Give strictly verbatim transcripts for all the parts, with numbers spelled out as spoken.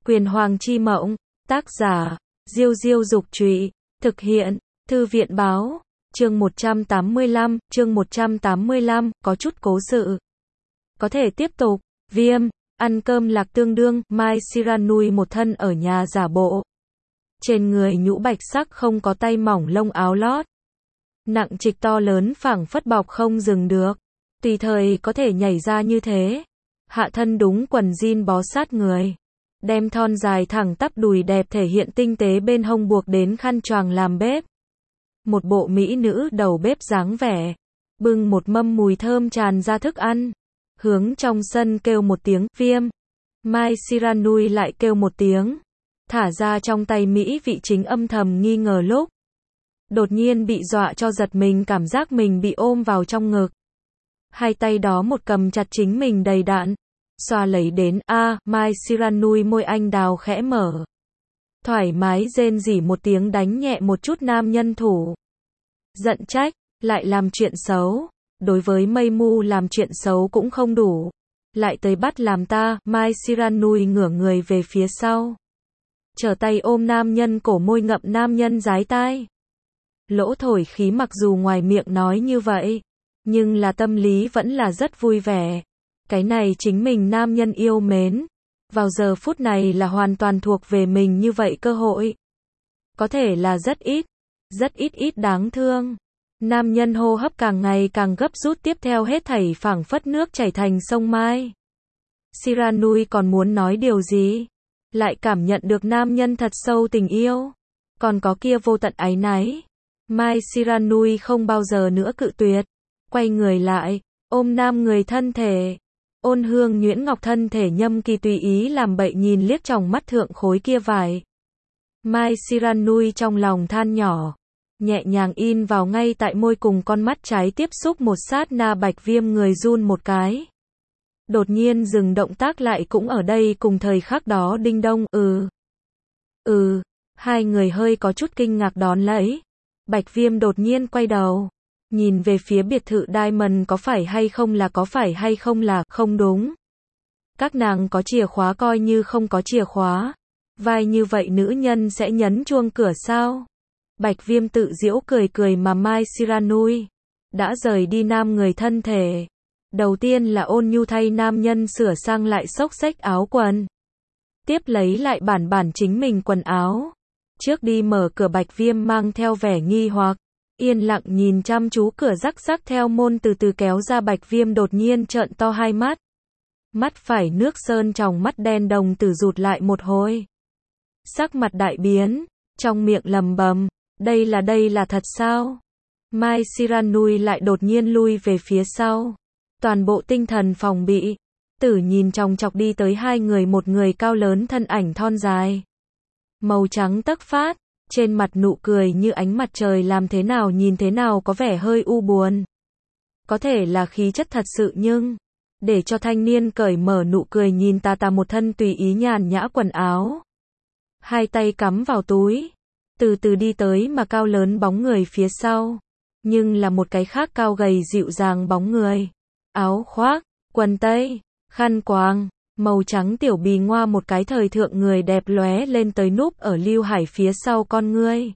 Quyền Hoàng chi mộng, tác giả, Diêu Diêu Dục Trụy, thực hiện, Thư viện Báo, chương một trăm tám mươi lăm, chương một trăm tám mươi lăm, có chút cố sự. Có thể tiếp tục, Viêm, ăn cơm lạc tương đương, Mai Shiranui một thân ở nhà giả bộ. Trên người nhũ bạch sắc không có tay mỏng lông áo lót. Nặng trịch to lớn phảng phất bọc không dừng được. Tùy thời có thể nhảy ra như thế. Hạ thân đúng quần jean bó sát người. Đem thon dài thẳng tắp đùi đẹp thể hiện tinh tế bên hông buộc đến khăn choàng làm bếp. Một bộ mỹ nữ đầu bếp dáng vẻ. Bưng một mâm mùi thơm tràn ra thức ăn. Hướng trong sân kêu một tiếng, Viêm. Mai Shiranui lại kêu một tiếng. Thả ra trong tay mỹ vị chính âm thầm nghi ngờ lúc. Đột nhiên bị dọa cho giật mình, cảm giác mình bị ôm vào trong ngực. Hai tay đó một cầm chặt chính mình đầy đặn. Xoa lấy đến, a, à, Mai Shiranui môi anh đào khẽ mở. Thoải mái rên rỉ một tiếng, đánh nhẹ một chút nam nhân thủ. Giận trách, lại làm chuyện xấu. Đối với mây mu làm chuyện xấu cũng không đủ. Lại tới bắt làm ta, Mai Shiranui ngửa người về phía sau. Trở tay ôm nam nhân cổ, môi ngậm nam nhân dái tai. Lỗ thổi khí, mặc dù ngoài miệng nói như vậy, nhưng là tâm lý vẫn là rất vui vẻ. Cái này chính mình nam nhân yêu mến. Vào giờ phút này là hoàn toàn thuộc về mình, như vậy cơ hội. Có thể là rất ít. Rất ít ít đáng thương. Nam nhân hô hấp càng ngày càng gấp rút, tiếp theo hết thảy phảng phất nước chảy thành sông Mai. Shiranui còn muốn nói điều gì, lại cảm nhận được nam nhân thật sâu tình yêu. Còn có kia vô tận áy náy. Mai Shiranui không bao giờ nữa cự tuyệt. Quay người lại, ôm nam người thân thể. Ôn hương nhuyễn ngọc thân thể nhâm kỳ tùy ý làm bậy nhìn liếc trong mắt thượng khối kia vải. Mai Shiranui trong lòng than nhỏ. Nhẹ nhàng in vào ngay tại môi, cùng con mắt trái tiếp xúc một sát na, Bạch Viêm người run một cái. Đột nhiên dừng động tác lại, cũng ở đây cùng thời khắc đó. Đinh đông, ừ. Ừ, hai người hơi có chút kinh ngạc đón lấy. Bạch Viêm đột nhiên quay đầu. Nhìn về phía biệt thự Diamond, có phải hay không là có phải hay không là không đúng. Các nàng có chìa khóa, coi như không có chìa khóa. Vai như vậy nữ nhân sẽ nhấn chuông cửa sao? Bạch Viêm tự giễu cười cười, mà Mai Shiranui đã rời đi nam người thân thể. Đầu tiên là ôn nhu thay nam nhân sửa sang lại xốc xếch áo quần. Tiếp lấy lại bản bản chính mình quần áo. Trước đi mở cửa, Bạch Viêm mang theo vẻ nghi hoặc, yên lặng nhìn chăm chú cửa rắc rắc theo môn từ từ kéo ra. Bạch Viêm đột nhiên trợn to hai mắt. Mắt phải nước sơn trong mắt đen đồng tử rụt lại một hồi. Sắc mặt đại biến, trong miệng lầm bầm, đây là đây là thật sao? Mai Shiranui lại đột nhiên lui về phía sau. Toàn bộ tinh thần phòng bị. Tử nhìn chòng chọc đi tới hai người, một người cao lớn thân ảnh thon dài. Màu trắng tấc phát, trên mặt nụ cười như ánh mặt trời, làm thế nào nhìn thế nào có vẻ hơi u buồn. Có thể là khí chất thật sự, nhưng để cho thanh niên cởi mở nụ cười, nhìn ta ta một thân tùy ý nhàn nhã quần áo. Hai tay cắm vào túi. Từ từ đi tới, mà cao lớn bóng người phía sau. Nhưng là một cái khác cao gầy dịu dàng bóng người. Áo khoác, quần tây, khăn quàng, màu trắng tiểu bì ngoa, một cái thời thượng người đẹp lóe lên tới núp ở Lưu Hải phía sau, con ngươi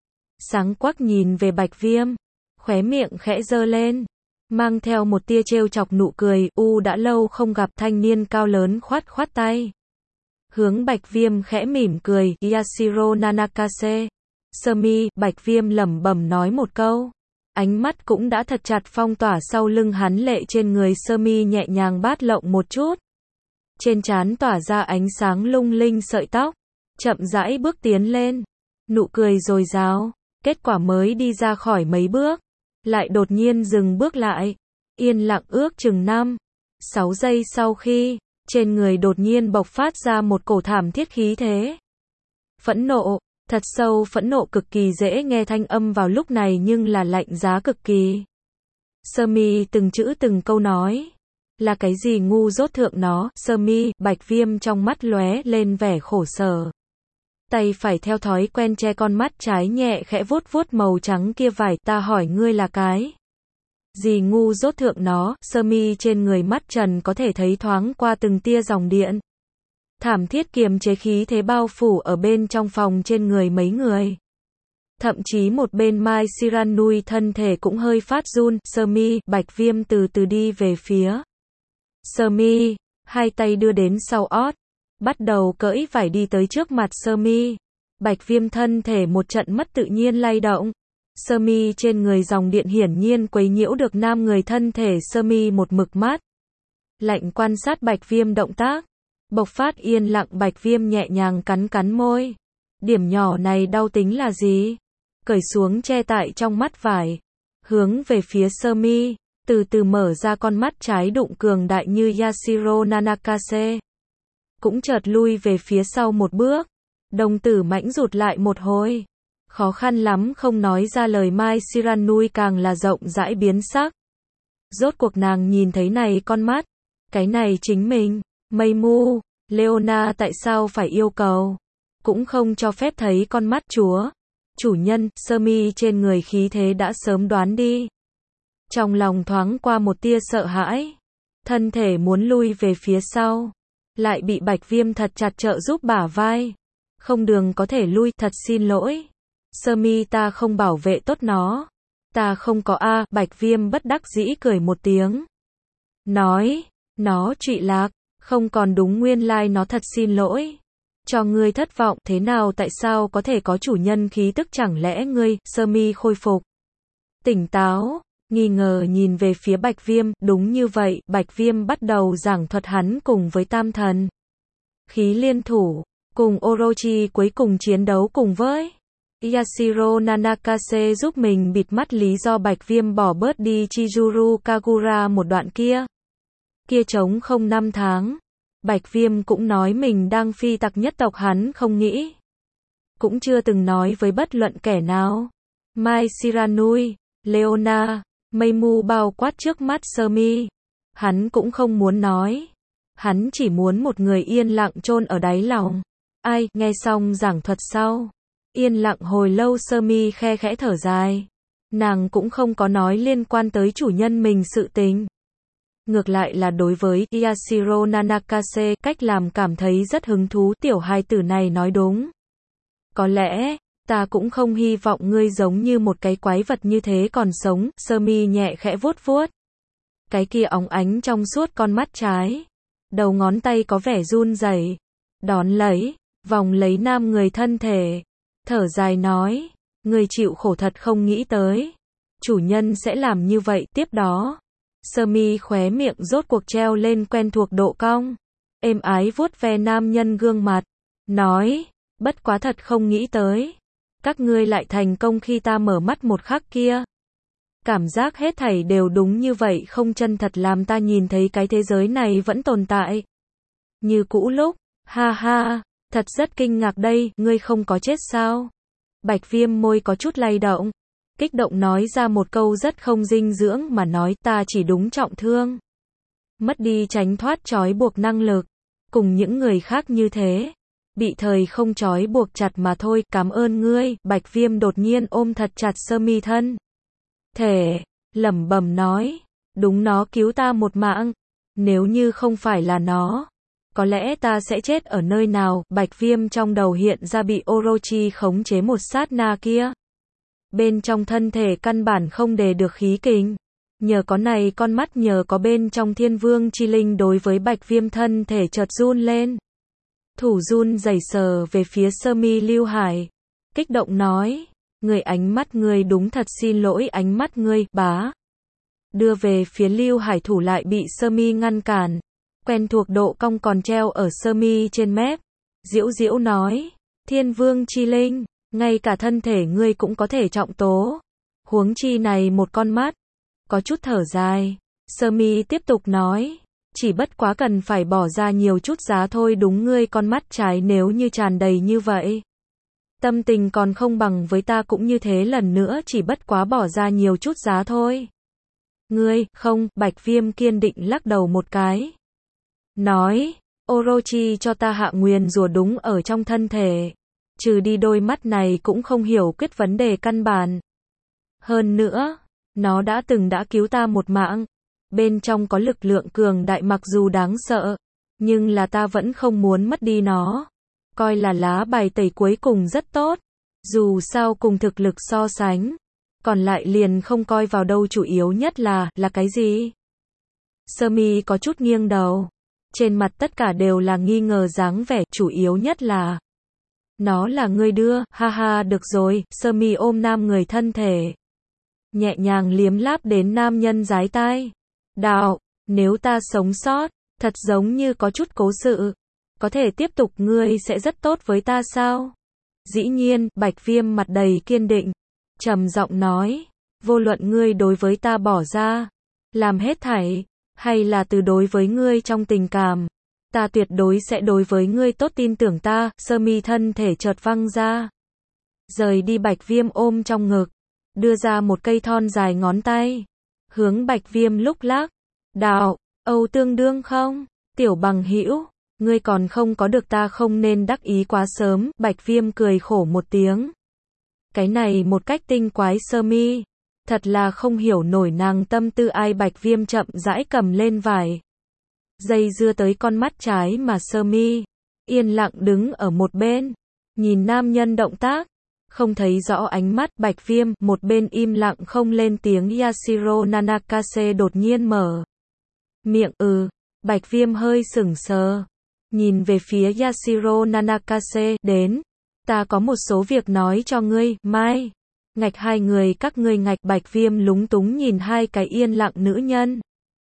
sáng quắc nhìn về Bạch Viêm. Khóe miệng khẽ giơ lên, mang theo một tia trêu chọc nụ cười. U đã lâu không gặp. Thanh niên cao lớn khoát khoát tay. Hướng Bạch Viêm khẽ mỉm cười, Yashiro Nanakase. Sơ-mi, Bạch Viêm lẩm bẩm nói một câu. Ánh mắt cũng đã thật chặt phong tỏa sau lưng hắn, lệ trên người sơ-mi nhẹ nhàng bát lộng một chút. Trên trán tỏa ra ánh sáng lung linh sợi tóc. Chậm rãi bước tiến lên. Nụ cười dồi dào. Kết quả mới đi ra khỏi mấy bước, lại đột nhiên dừng bước lại. Yên lặng ước chừng năm, sáu giây sau khi, trên người đột nhiên bộc phát ra một cổ thảm thiết khí thế. Phẫn nộ, thật sâu phẫn nộ, cực kỳ dễ nghe thanh âm vào lúc này, nhưng là lạnh giá cực kỳ. Sơ-mi từng chữ từng câu nói. Là cái gì ngu dốt thượng nó, Sơ-mi, Bạch Viêm trong mắt lóe lên vẻ khổ sở. Tay phải theo thói quen che con mắt trái, nhẹ khẽ vuốt vuốt màu trắng kia vải. Ta hỏi ngươi là cái gì ngu dốt thượng nó, sơ mi trên người mắt trần có thể thấy thoáng qua từng tia dòng điện. Thảm thiết kiềm chế khí thế bao phủ ở bên trong phòng trên người mấy người. Thậm chí một bên Mai Shiranui thân thể cũng hơi phát run, Sơ Mi, Bạch Viêm từ từ đi về phía Sơ Mi, hai tay đưa đến sau ót, bắt đầu cởi vải đi tới trước mặt Sơ Mi. Bạch Viêm thân thể một trận mất tự nhiên lay động. Sơ Mi trên người dòng điện hiển nhiên quấy nhiễu được nam người thân thể Sơ Mi một mực mắt. Lạnh quan sát Bạch Viêm động tác. Bộc phát yên lặng Bạch Viêm nhẹ nhàng cắn cắn môi. Điểm nhỏ này đau tính là gì? Cởi xuống che tại trong mắt vải. Hướng về phía Sơ Mi, từ từ mở ra con mắt trái đụng cường đại như Yashiro Nanakase. Cũng chợt lui về phía sau một bước. Đồng tử mãnh rụt lại một hồi. Khó khăn lắm không nói ra lời Mai Shiranui càng là rộng rãi biến sắc. Rốt cuộc nàng nhìn thấy này con mắt. Cái này chính mình. Mây Mu, Leona tại sao phải yêu cầu? Cũng không cho phép thấy con mắt chúa. Chủ nhân, Sơ Mi trên người khí thế đã sớm đoán đi. Trong lòng thoáng qua một tia sợ hãi. Thân thể muốn lui về phía sau. Lại bị Bạch Viêm thật chặt trợ giúp bả vai. Không đường có thể lui, thật xin lỗi. Sơ Mi ta không bảo vệ tốt nó. Ta không có a, Bạch Viêm bất đắc dĩ cười một tiếng. Nói, nó trụy lạc, không còn đúng nguyên lai like nó thật xin lỗi. Cho ngươi thất vọng, thế nào tại sao có thể có chủ nhân khí tức chẳng lẽ ngươi, Sơ Mi khôi phục. Tỉnh táo, nghi ngờ nhìn về phía Bạch Viêm, đúng như vậy, Bạch Viêm bắt đầu giảng thuật hắn cùng với Tam Thần. Khí liên thủ, cùng Orochi cuối cùng chiến đấu cùng với Yashiro Nanakase giúp mình bịt mắt lý do Bạch Viêm bỏ bớt đi Chizuru Kagura một đoạn kia. Kia trống không năm tháng. Bạch Viêm cũng nói mình đang phi tặc nhất tộc hắn không nghĩ. Cũng chưa từng nói với bất luận kẻ nào. Mai Shiranui, Leona, Mây Mu bao quát trước mắt Sơ Mi. Hắn cũng không muốn nói. Hắn chỉ muốn một người yên lặng chôn ở đáy lòng. Ai, nghe xong giảng thuật sau. Yên lặng hồi lâu Sơ Mi khe khẽ thở dài. Nàng cũng không có nói liên quan tới chủ nhân mình sự tình. Ngược lại là đối với Yashiro Nanakase cách làm cảm thấy rất hứng thú, tiểu hài tử này nói đúng. Có lẽ, ta cũng không hy vọng ngươi giống như một cái quái vật như thế còn sống, Sơ Mi nhẹ khẽ vuốt vuốt. Cái kia óng ánh trong suốt con mắt trái. Đầu ngón tay có vẻ run rẩy. Đón lấy, vòng lấy nam người thân thể. Thở dài nói, ngươi chịu khổ thật không nghĩ tới. Chủ nhân sẽ làm như vậy tiếp đó. Sơ Mi khóe miệng rốt cuộc treo lên quen thuộc độ cong. Êm ái vuốt ve nam nhân gương mặt. Nói, bất quá thật không nghĩ tới. Các ngươi lại thành công khi ta mở mắt một khắc kia. Cảm giác hết thảy đều đúng như vậy không chân thật làm ta nhìn thấy cái thế giới này vẫn tồn tại. Như cũ lúc, ha ha, thật rất kinh ngạc đây, ngươi không có chết sao? Bạch Viêm môi có chút lay động. Kích động nói ra một câu rất không dinh dưỡng mà nói ta chỉ đúng trọng thương. Mất đi tránh thoát trói buộc năng lực. Cùng những người khác như thế. Bị thời không trói buộc chặt mà thôi, cảm ơn ngươi. Bạch Viêm đột nhiên ôm thật chặt Sơ Mi thân thể, lẩm bẩm nói. Đúng nó cứu ta một mạng. Nếu như không phải là nó, có lẽ ta sẽ chết ở nơi nào. Bạch Viêm trong đầu hiện ra bị Orochi khống chế một sát na kia. Bên trong thân thể căn bản không đề được khí kình. Nhờ có này con mắt nhờ có bên trong thiên vương chi linh đối với Bạch Viêm thân thể chợt run lên. Thủ run rẩy sờ về phía Sơ Mi Lưu Hải. Kích động nói, người ánh mắt ngươi đúng thật xin lỗi ánh mắt ngươi, bá. Đưa về phía Lưu Hải thủ lại bị Sơ Mi ngăn cản. Quen thuộc độ cong còn treo ở Sơ Mi trên mép. Diễu diễu nói, thiên vương chi linh. Ngay cả thân thể ngươi cũng có thể trọng tố. Huống chi này một con mắt. Có chút thở dài. Sơ Mi tiếp tục nói. Chỉ bất quá cần phải bỏ ra nhiều chút giá thôi đúng ngươi con mắt trái nếu như tràn đầy như vậy. Tâm tình còn không bằng với ta cũng như thế lần nữa chỉ bất quá bỏ ra nhiều chút giá thôi. Ngươi, không, Bạch Viêm kiên định lắc đầu một cái. Nói, Orochi cho ta hạ nguyền rủa đúng ở trong thân thể. Trừ đi đôi mắt này cũng không hiểu quyết vấn đề căn bản. Hơn nữa, nó đã từng đã cứu ta một mạng. Bên trong có lực lượng cường đại mặc dù đáng sợ, Nhưng là ta vẫn không muốn mất đi nó. Coi là lá bài tẩy cuối cùng rất tốt. Dù sao cùng thực lực so sánh. Còn lại liền không coi vào đâu, chủ yếu nhất là, là cái gì? Sơ mi có chút nghiêng đầu. Trên mặt tất cả đều là nghi ngờ dáng vẻ, chủ yếu nhất là nó là ngươi đưa, ha ha, được rồi. Sơ mi ôm nam người thân thể, nhẹ nhàng liếm láp đến nam nhân dái tai. Đạo, nếu ta sống sót, thật giống như có chút cố sự, có thể tiếp tục, ngươi sẽ rất tốt với ta sao? Dĩ nhiên, Bạch Viêm mặt đầy kiên định, trầm giọng nói, vô luận ngươi đối với ta bỏ ra, làm hết thảy, hay là từ đối với ngươi trong tình cảm, ta tuyệt đối sẽ đối với ngươi tốt, tin tưởng ta. Sơ mi thân thể chợt văng ra, rời đi Bạch Viêm ôm trong ngực, đưa ra một cây thon dài ngón tay, hướng Bạch Viêm lúc lắc, đạo, Âu tương đương không? Tiểu bằng hữu, ngươi còn không có được, ta không nên đắc ý quá sớm. Bạch Viêm cười khổ một tiếng. Cái này một cách tinh quái sơ mi, thật là không hiểu nổi nàng tâm tư ai. Bạch Viêm chậm rãi cầm lên vải dây dưa tới con mắt trái mà sơ mi yên lặng đứng ở một bên, nhìn nam nhân động tác, không thấy rõ ánh mắt. Bạch Viêm một bên im lặng không lên tiếng. Yashiro Nanakase đột nhiên mở miệng. Ừ. Bạch Viêm hơi sững sờ, nhìn về phía Yashiro Nanakase, đến, ta có một số việc nói cho ngươi. Mai, ngạch hai người các ngươi ngạch. Bạch Viêm lúng túng nhìn hai cái yên lặng nữ nhân,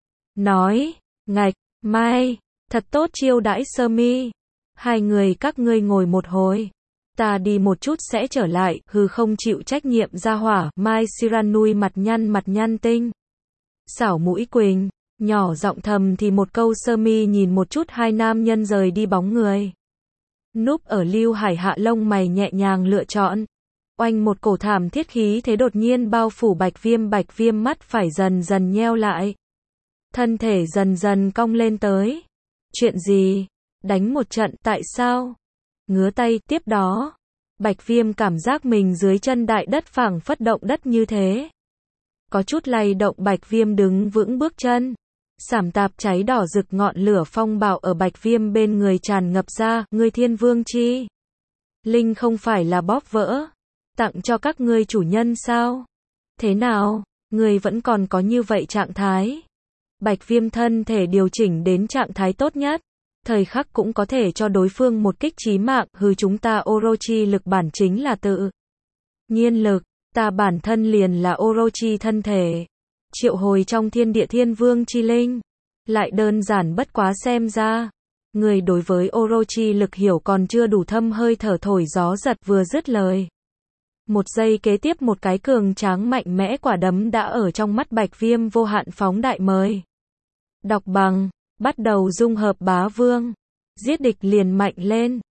nói, ngạch, mai, thật tốt chiêu đãi sơ mi, hai người các ngươi ngồi một hồi, ta đi một chút sẽ trở lại. Hừ, không chịu trách nhiệm ra hỏa. Mai Shiranui mặt nhăn mặt nhăn tinh xảo mũi quỳnh, nhỏ giọng thầm thì một câu. Sơ mi nhìn một chút hai nam nhân rời đi bóng người, núp ở Lưu Hải hạ, lông mày nhẹ nhàng lựa chọn. Oanh, một cổ thảm thiết khí thế đột nhiên bao phủ Bạch Viêm. Bạch Viêm mắt phải dần dần nheo lại, thân thể dần dần cong lên tới. Chuyện gì? Đánh một trận, tại sao? Ngứa tay. Tiếp đó, Bạch Viêm cảm giác mình dưới chân đại đất phảng phất động đất như thế, có chút lay động. Bạch Viêm đứng vững bước chân, sảm tạp cháy đỏ rực ngọn lửa phong bạo ở Bạch Viêm bên người tràn ngập ra. Ngươi Thiên Vương chi linh không phải là bóp vỡ, tặng cho các ngươi chủ nhân sao? Thế nào, ngươi vẫn còn có như vậy trạng thái? Bạch Viêm thân thể điều chỉnh đến trạng thái tốt nhất, thời khắc cũng có thể cho đối phương một kích chí mạng. Hừ, chúng ta Orochi lực bản chính là tự nhiên lực, ta bản thân liền là Orochi thân thể, triệu hồi trong thiên địa Thiên Vương chi linh, lại đơn giản bất quá. Xem ra, người đối với Orochi lực hiểu còn chưa đủ thâm. Hơi thở thổi gió giật, vừa dứt lời, một giây kế tiếp một cái cường tráng mạnh mẽ quả đấm đã ở trong mắt Bạch Viêm vô hạn phóng đại. Mời đọc bằng, bắt đầu dung hợp bá vương, giết địch liền mạnh lên.